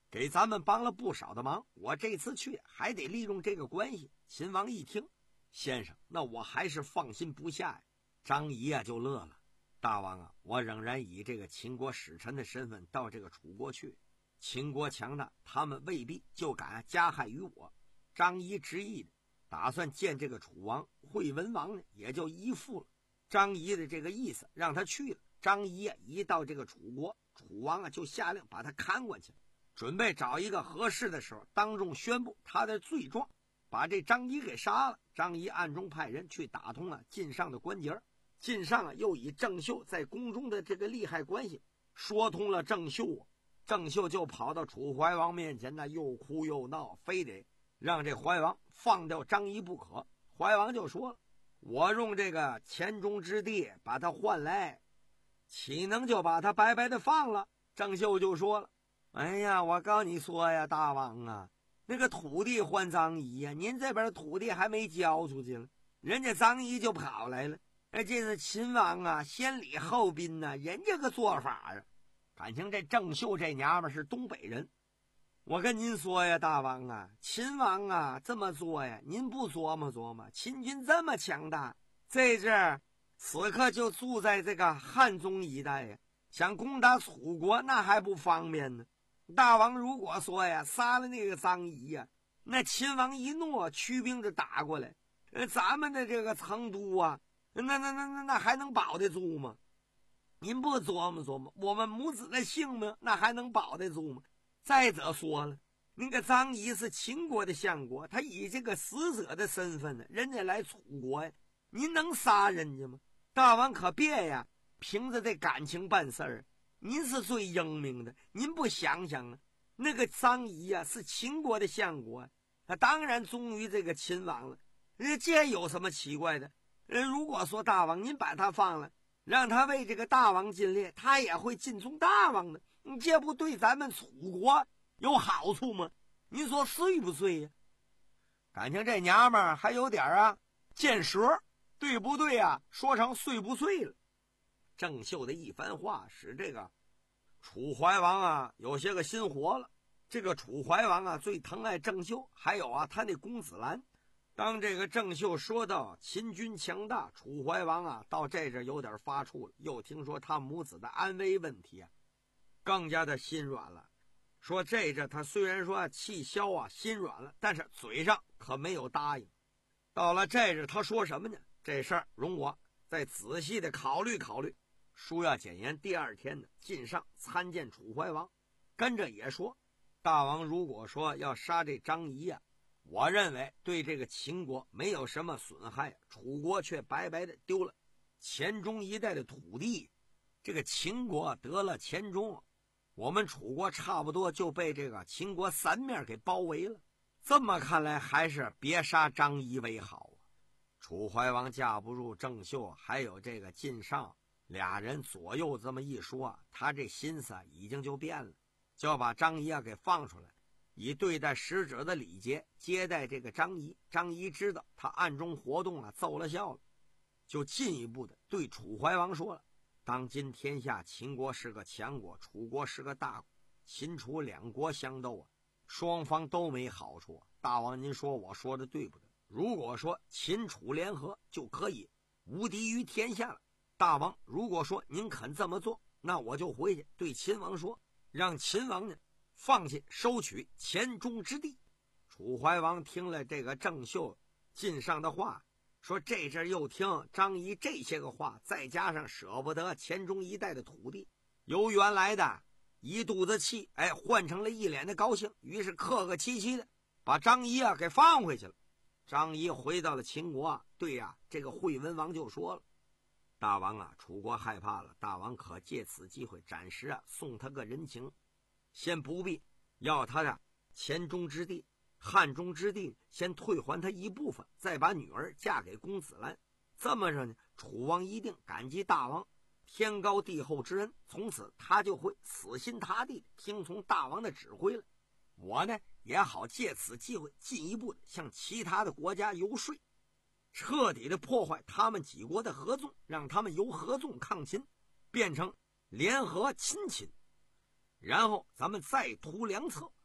给咱们帮了不少的忙，我这次去还得利用这个关系。秦王一听，先生，那我还是放心不下呀。张仪啊就乐了，大王啊，我仍然以这个秦国使臣的身份到这个楚国去，秦国强大，他们未必就敢加害于我。张仪执意的打算见这个楚王，惠文王呢也就依附了张仪的这个意思，让他去了。张仪啊一到这个楚国，楚王啊就下令把他看过去了，准备找一个合适的时候当众宣布他的罪状，把这张仪给杀了。张仪暗中派人去打通了晋上的关节，晋上啊又以郑袖在宫中的这个利害关系说通了郑袖啊，郑袖就跑到楚怀王面前呢，又哭又闹，非得让这怀王放掉张仪不可。怀王就说了，我用这个钱中之地把他换来，岂能就把他白白的放了？郑袖就说了，哎呀，我告你说呀，大王啊，那个土地换张仪呀，您这边土地还没交出去了，人家张仪就跑来了。哎，这是秦王啊，先礼后宾呐、啊，人家个做法啊。感情这郑袖这娘们是东北人，我跟您说呀，大王啊，秦王啊这么做呀，您不琢磨琢磨，秦军这么强大，这阵儿此刻就住在这个汉中一带呀，想攻打楚国那还不方便呢。大王如果说呀杀了那个张仪呀，那秦王一诺，驱兵就打过来，呃，咱们的这个成都啊，那那那那那还能保得住吗？您不琢磨琢磨，我们母子的性命那还能保得住吗？再者说了，那个张仪是秦国的相国，他以这个使者的身份呢，人家来楚国呀，您能杀人家吗？大王可别呀，凭着这感情办事儿，您是最英明的，您不想想啊，那个张仪啊是秦国的相国，他当然忠于这个秦王了，这有什么奇怪的？如果说大王您把他放了，让他为这个大王尽力，他也会尽从大王的，这不对咱们楚国有好处吗？您说对不对呀？感情这娘们儿还有点啊见舌，对不对啊？说成碎不碎了。郑袖的一番话使这个楚怀王啊有些个心活了。这个楚怀王啊最疼爱郑袖，还有啊他那公子兰。当这个郑袖说到秦军强大，楚怀王啊到这阵有点发怵了，又听说他母子的安危问题啊，更加的心软了。说这阵他虽然说气消啊心软了，但是嘴上可没有答应。到了这阵他说什么呢？这事儿容我再仔细的考虑考虑。书要简言第二天呢，晋上参见楚怀王，跟着也说，大王如果说要杀这张仪啊，我认为对这个秦国没有什么损害，楚国却白白的丢了黔中一带的土地。这个秦国得了黔中，我们楚国差不多就被这个秦国三面给包围了。这么看来，还是别杀张仪为好啊。楚怀王架不住郑袖还有这个晋上俩人左右这么一说，他这心思已经就变了，就要把张仪啊给放出来，以对待使者的礼节接待这个张仪。张仪知道他暗中活动啊，奏了效了，就进一步的对楚怀王说了，当今天下秦国是个强国，楚国是个大国，秦楚两国相斗啊，双方都没好处啊。大王您说我说的对不对？如果说秦楚联合就可以无敌于天下了，大王如果说您肯这么做，那我就回去对秦王说，让秦王呢放弃收取黔中之地。楚怀王听了这个郑袖晋上的话，说这阵又听张仪这些个话，再加上舍不得黔中一带的土地，由原来的一肚子气，哎，换成了一脸的高兴，于是客客气气的把张仪啊给放回去了。张仪回到了秦国啊，对呀、啊，这个惠文王就说了，大王啊，楚国害怕了，大王可借此机会暂时啊送他个人情，先不必要他的黔中之地，汉中之地先退还他一部分，再把女儿嫁给公子兰。这么着呢，楚王一定感激大王天高地厚之恩，从此他就会死心塌地听从大王的指挥了。我呢也好借此机会进一步的向其他的国家游说，彻底的破坏他们几国的合纵，让他们由合纵抗秦变成联合亲秦，然后咱们再图良策，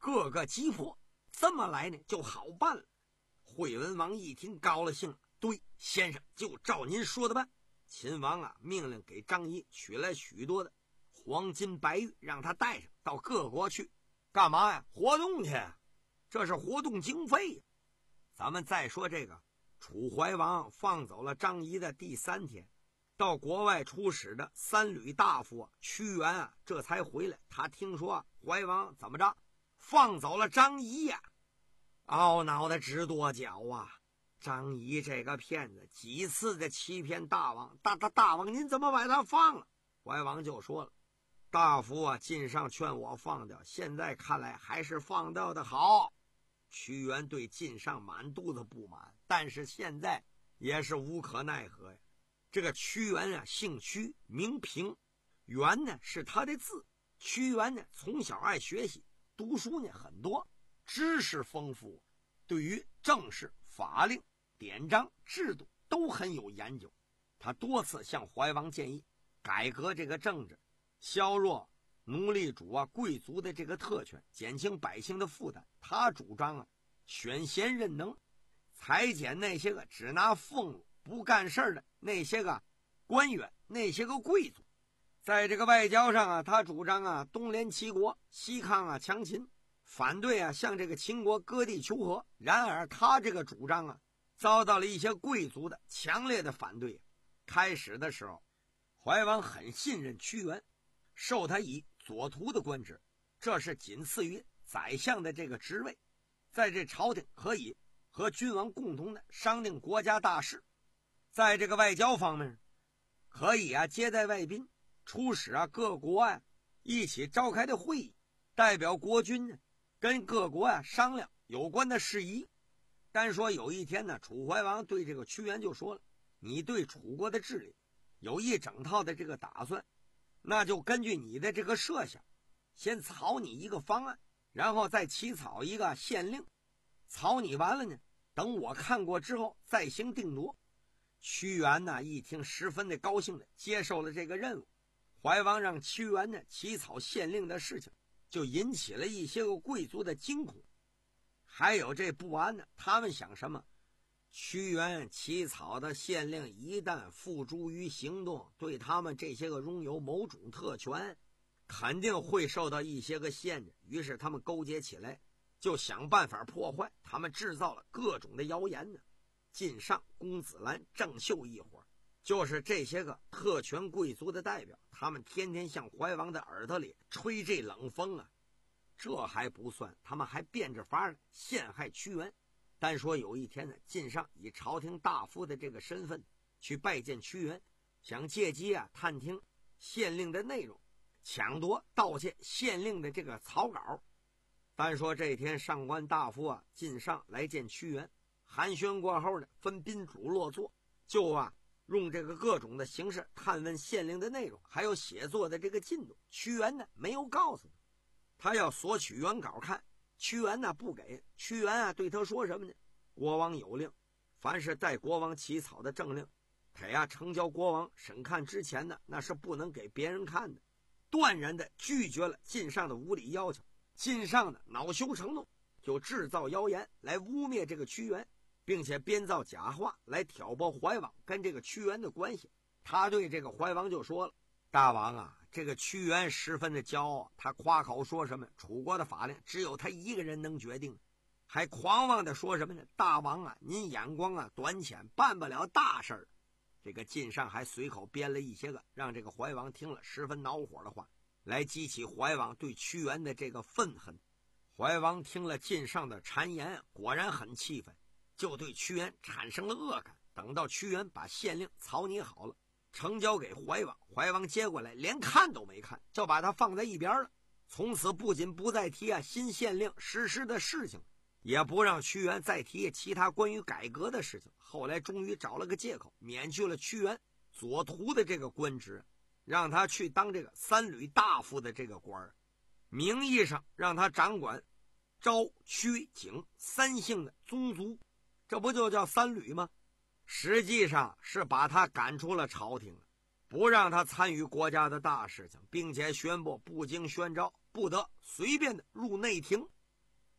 个个急迫，这么来呢就好办了。惠文王一听高了兴了，对，先生就照您说的办。秦王啊，命令给张仪取来许多的黄金白玉，让他带上到各国去。干嘛呀？活动去，这是活动经费呀。咱们再说这个楚怀王放走了张仪的第三天，到国外出使的三旅大夫啊屈原啊，这才回来。他听说啊，怀王怎么着放走了张仪呀、啊，懊恼的直跺脚啊！张仪这个骗子几次的欺骗大王，大大大王您怎么把他放了？怀王就说了，大夫啊，晋上劝我放掉，现在看来还是放掉的好。屈原对晋上满肚子不满，但是现在也是无可奈何呀。这个屈原啊，姓屈，名平，原呢是他的字。屈原呢，从小爱学习，读书呢很多，知识丰富，对于政事、法令、典章、制度都很有研究。他多次向怀王建议改革这个政治，削弱奴隶主啊、贵族的这个特权，减轻百姓的负担。他主张啊，选贤任能，裁减那些个只拿俸禄不干事的那些个官员，那些个贵族。在这个外交上啊，他主张啊，东联齐国，西抗啊强秦，反对啊向这个秦国割地求和。然而他这个主张啊，遭到了一些贵族的强烈的反对。开始的时候，怀王很信任屈原，授他以左徒的官职，这是仅次于宰相的这个职位，在这朝廷可以和君王共同的商定国家大事。在这个外交方面，可以啊接待外宾，出使啊各国啊一起召开的会议，代表国君呢跟各国啊商量有关的事宜。单说有一天呢，楚怀王对这个屈原就说了，你对楚国的治理有一整套的这个打算，那就根据你的这个设想，先草拟一个方案，然后再起草一个县令，草拟完了呢，等我看过之后再行定夺。屈原呢一听十分的高兴的接受了这个任务。怀王让屈原呢起草县令的事情，就引起了一些个贵族的惊恐，还有这不安呢。他们想什么？屈原起草的县令一旦付诸于行动，对他们这些个拥有某种特权，肯定会受到一些个限制。于是他们勾结起来，就想办法破坏。他们制造了各种的谣言呢。晋上、公子兰、郑袖一伙，就是这些个特权贵族的代表，他们天天向怀王的耳朵里吹这冷风啊。这还不算，他们还变着法儿陷害屈原。单说有一天呢，晋上以朝廷大夫的这个身份去拜见屈原，想借机啊探听县令的内容，抢夺盗窃县令的这个草稿。单说这天上官大夫啊晋上来见屈原，寒暄过后呢，分宾主落座，就啊用这个各种的形式探问县令的内容，还有写作的这个进度。屈原呢没有告诉他，他要索取原稿看，屈原呢不给。屈原啊对他说什么呢？国王有令，凡是代国王起草的政令，他呀呈交国王审看之前呢，那是不能给别人看的。断然的拒绝了晋上的无理要求。晋上呢恼羞成怒，就制造谣言来污蔑这个屈原，并且编造假话来挑拨怀王跟这个屈原的关系。他对这个怀王就说了，大王啊，这个屈原十分的骄傲，他夸口说什么楚国的法令只有他一个人能决定，还狂妄的说什么呢？大王啊，您眼光啊短浅，办不了大事儿。这个晋上还随口编了一些个让这个怀王听了十分恼火的话，来激起怀王对屈原的这个愤恨。怀王听了晋上的谗言，果然很气愤，就对屈原产生了恶感。等到屈原把县令草拟好了，呈交给怀王，怀王接过来连看都没看，就把他放在一边了。从此不仅不再提啊新县令实施的事情，也不让屈原再提其他关于改革的事情。后来终于找了个借口，免去了屈原左徒的这个官职，让他去当这个三旅大夫的这个官，名义上让他掌管昭、屈、景三姓的宗族，这不就叫三旅吗？实际上是把他赶出了朝廷，不让他参与国家的大事情，并且宣布不经宣召不得随便的入内廷。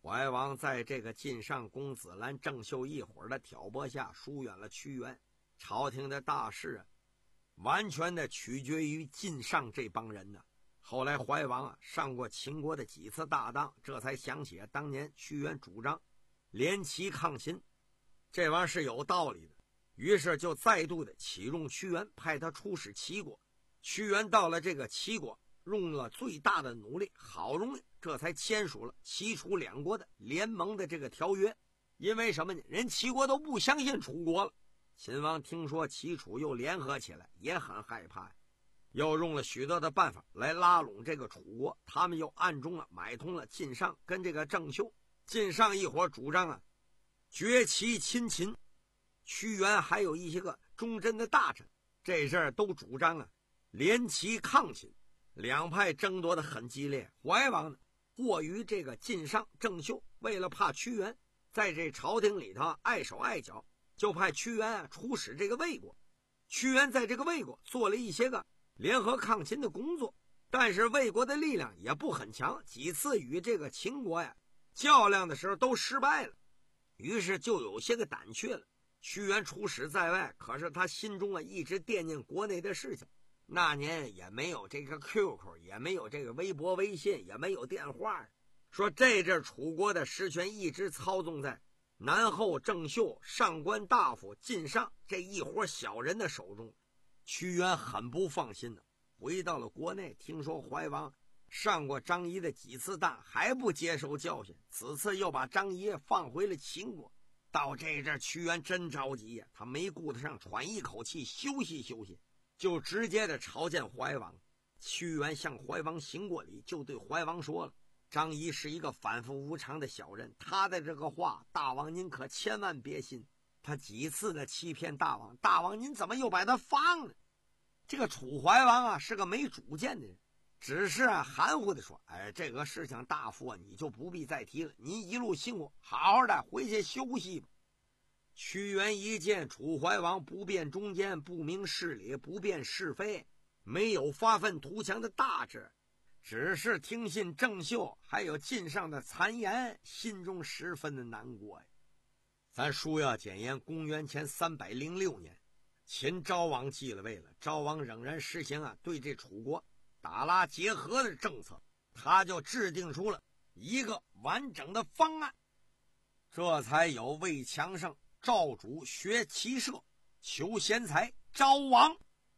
怀王在这个晋上公子兰、郑袖一伙的挑拨下疏远了屈原，朝廷的大事啊，完全的取决于晋上这帮人呢。后来怀王啊上过秦国的几次大当，这才想起当年屈原主张联齐抗秦，这玩意儿是有道理的，于是就再度的启用屈原，派他出使齐国。屈原到了这个齐国，用了最大的努力，好容易这才签署了齐楚两国的联盟的这个条约。因为什么呢？人齐国都不相信楚国了。秦王听说齐楚又联合起来，也很害怕，又用了许多的办法来拉拢这个楚国。他们又暗中啊买通了晋上跟这个郑袖。晋上一伙主张啊绝齐亲秦，屈原还有一些个忠贞的大臣，这事儿都主张啊联齐抗秦。两派争夺的很激烈。怀王呢过于这个晋上、郑袖，为了怕屈原在这朝廷里头碍手碍脚，就派屈原啊出使这个魏国。屈原在这个魏国做了一些个联合抗秦的工作，但是魏国的力量也不很强，几次与这个秦国呀较量的时候都失败了，于是就有些个胆怯了。屈原出使在外，可是他心中啊一直惦念国内的事情。那年也没有这个 Q Q， 也没有这个微博微信，也没有电话，说这阵楚国的实权一直操纵在南后郑袖、上官大夫晋上这一伙小人的手中。屈原很不放心的回到了国内，听说怀王上过张仪的几次当，还不接受教训，此次又把张仪放回了秦国。到这阵屈原真着急呀，他没顾得上喘一口气休息休息，就直接的朝见怀王。屈原向怀王行过礼，就对怀王说了，张仪是一个反复无常的小人，他的这个话大王您可千万别信，他几次的欺骗大王，大王您怎么又把他放了？这个楚怀王啊是个没主见的人，只是啊含糊的说，哎，这个事情大夫啊你就不必再提了，您一路辛苦，好好的回去休息吧。屈原一见楚怀王不辨忠奸，不明事理，不辨是非，没有发愤图强的大志，只是听信郑袖还有晋上的谗言，心中十分的难过呀。咱书要检验公元前三百零六年，秦昭王继了位了，昭王仍然实行啊对这楚国打拉结合的政策，他就制定出了一个完整的方案，这才有魏强盛赵主学骑射，求贤才招王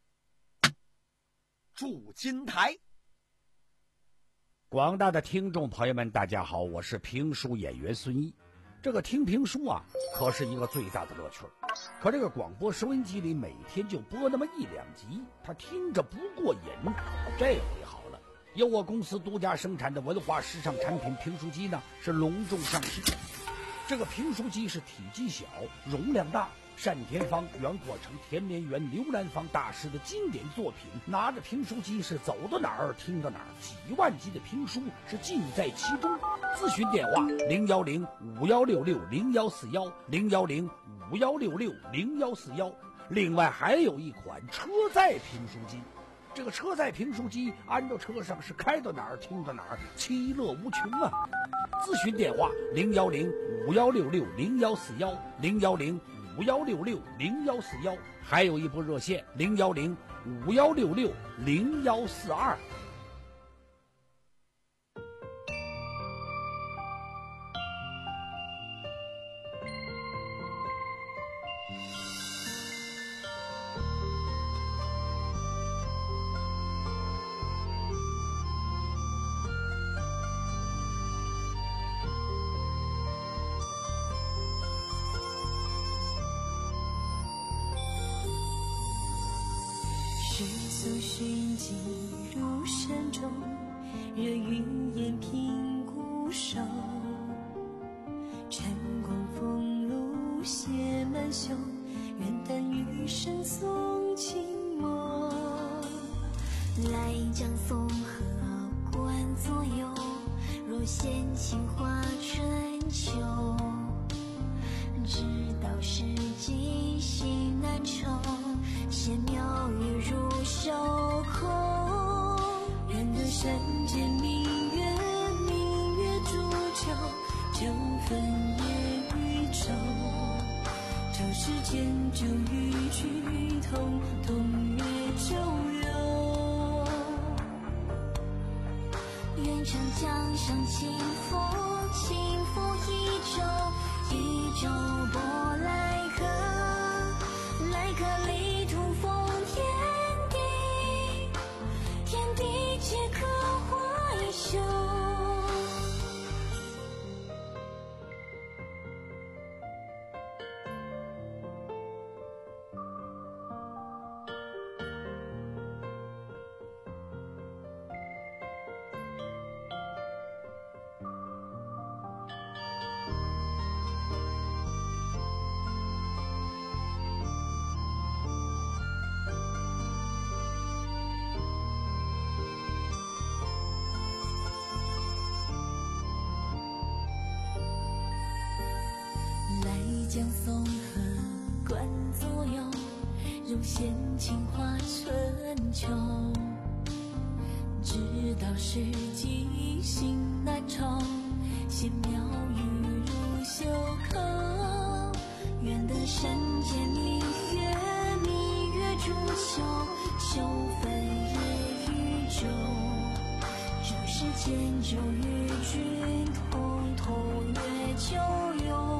筑金台。 广大的听众朋友们大家好，我是评书演员孙一。这个听评书啊可是一个最大的乐趣，可这个广播收音机里每天就播那么一两集，他听着不过瘾。这回好了，由我公司独家生产的文化时尚产品评书机呢是隆重上市。这个评书机是体积小，容量大，单田芳、袁国成、田连元、刘兰芳大师的经典作品，拿着评书机是走到哪儿听到哪儿，几万集的评书是尽在其中。咨询电话零幺零五幺六六零幺四幺零幺零五幺六六零幺四幺。另外还有一款车载评书机，这个车载评书机安到车上是开到哪儿听到哪儿，其乐无穷啊。咨询电话零幺零五幺六六零幺四幺零幺零五幺六六零幺四幺，还有一部热线零幺零五幺六六零幺四二。 世俗寻迹入山中，热云烟平固守。晨光风露写满袖，愿但余生送轻墨。 来将松河观左右，若闲情画春秋。知道世纪心难酬，闲妙语如袖口。愿得山间明月，明月煮酒， 就分野宇宙，这世间就与剧同，同月就有。愿长江上清风，清风一舟，一舟波来客，来客里土风天地，天地皆可怀袖。江松河观左右，容闲情画春秋。直到世纪心难酬，闲妙语如袖口。愿得山间明月，明月煮秋，秋分夜宇宙。这世间就与君同，同月就有。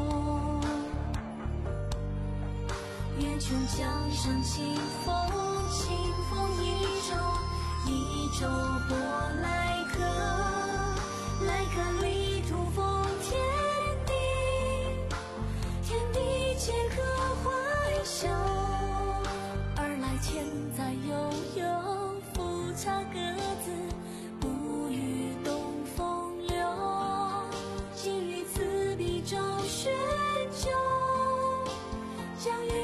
愿穷江上清风，清风一舟，一舟波来客，来客里土风天地，天地皆可怀袖。而来千载悠悠，浮茶各自，不与东风流。今于此笔骤雪酒，将与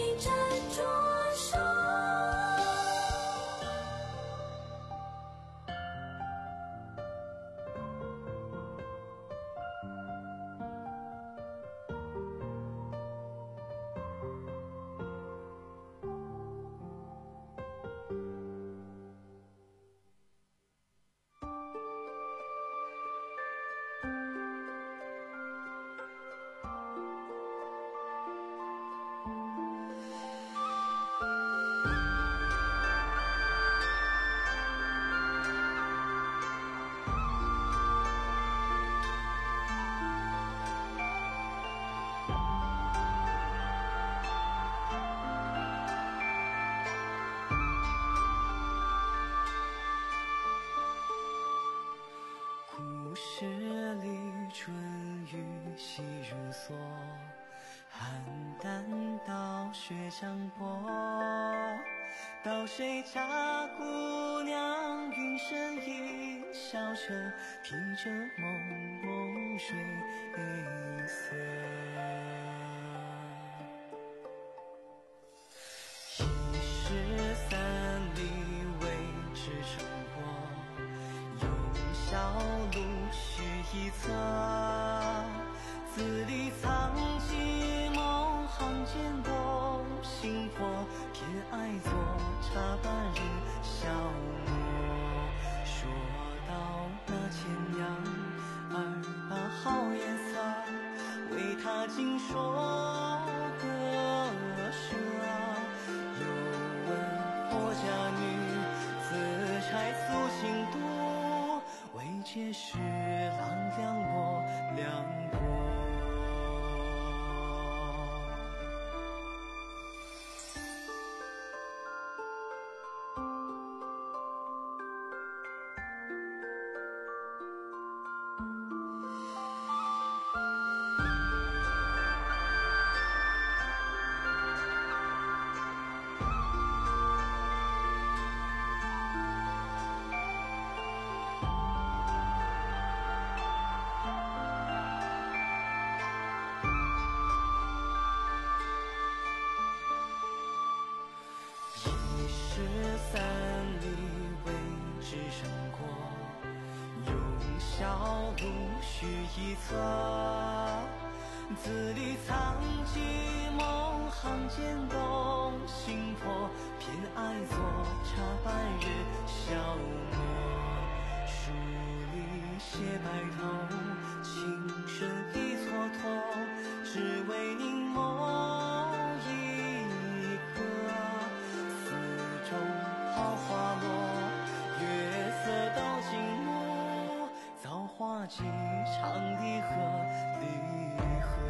十里春雨细如梭，邯郸道雪江波。到谁家姑娘云深一小车，披着蒙蒙水色。一十三里为之成过，用小路一侧，字里藏几梦，行间动心魄，偏爱作茶半日消磨。说到那千阳，二把好颜色，为他尽说割舍。又问婆家女，自柴素心度，为皆是郎两我两国。三里为之胜过，用小路须一策，字里藏几梦，行间动心魄，偏爱作茶半日消磨。书里写白头，情深桃花落，月色到尽暮，造化几场离合，离合。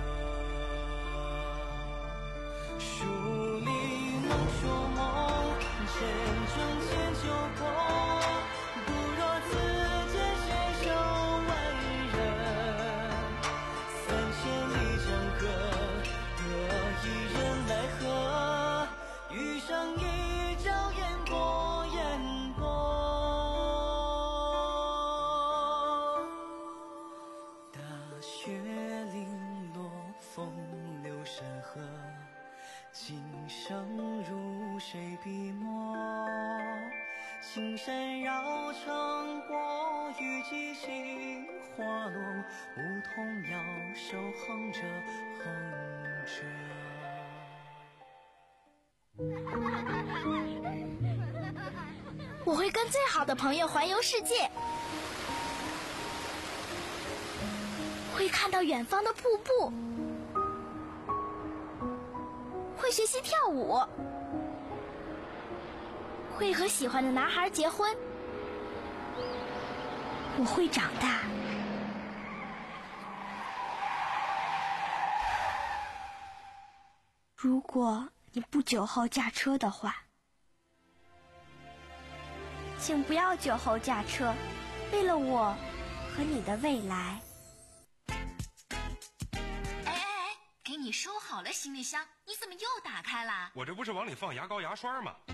书里能说梦，前程千秋过。青山绕城，我与几行花落，梧桐摇，手哼着哼着。 我会跟最好的朋友环游世界，会看到远方的瀑布，会学习跳舞，会和喜欢的男孩结婚。我会长大。如果你不酒后驾车的话，请不要酒后驾车，为了我和你的未来。 哎哎哎，给你收好了行李箱，你怎么又打开了？ 我这不是往里放牙膏牙刷吗？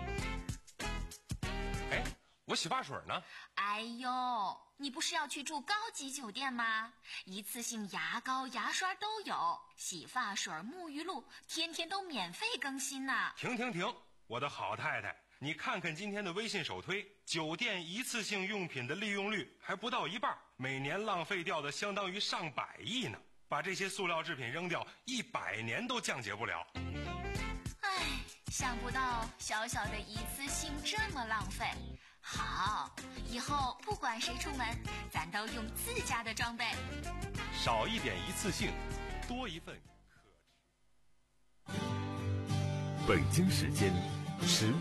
哎，我洗发水呢？ 哎呦，你不是要去住高级酒店吗？一次性牙膏牙刷都有，洗发水沐浴露天天都免费更新呢。 停停停，我的好太太，你看看今天的微信首推，酒店一次性用品的利用率还不到一半，每年浪费掉的相当于上百亿呢。把这些塑料制品扔掉，一百年都降解不了。 唉，想不到小小的一次性这么浪费。好，以后不管谁出门，咱都用自家的装备。 少一点一次性，多一份可持。北京时间十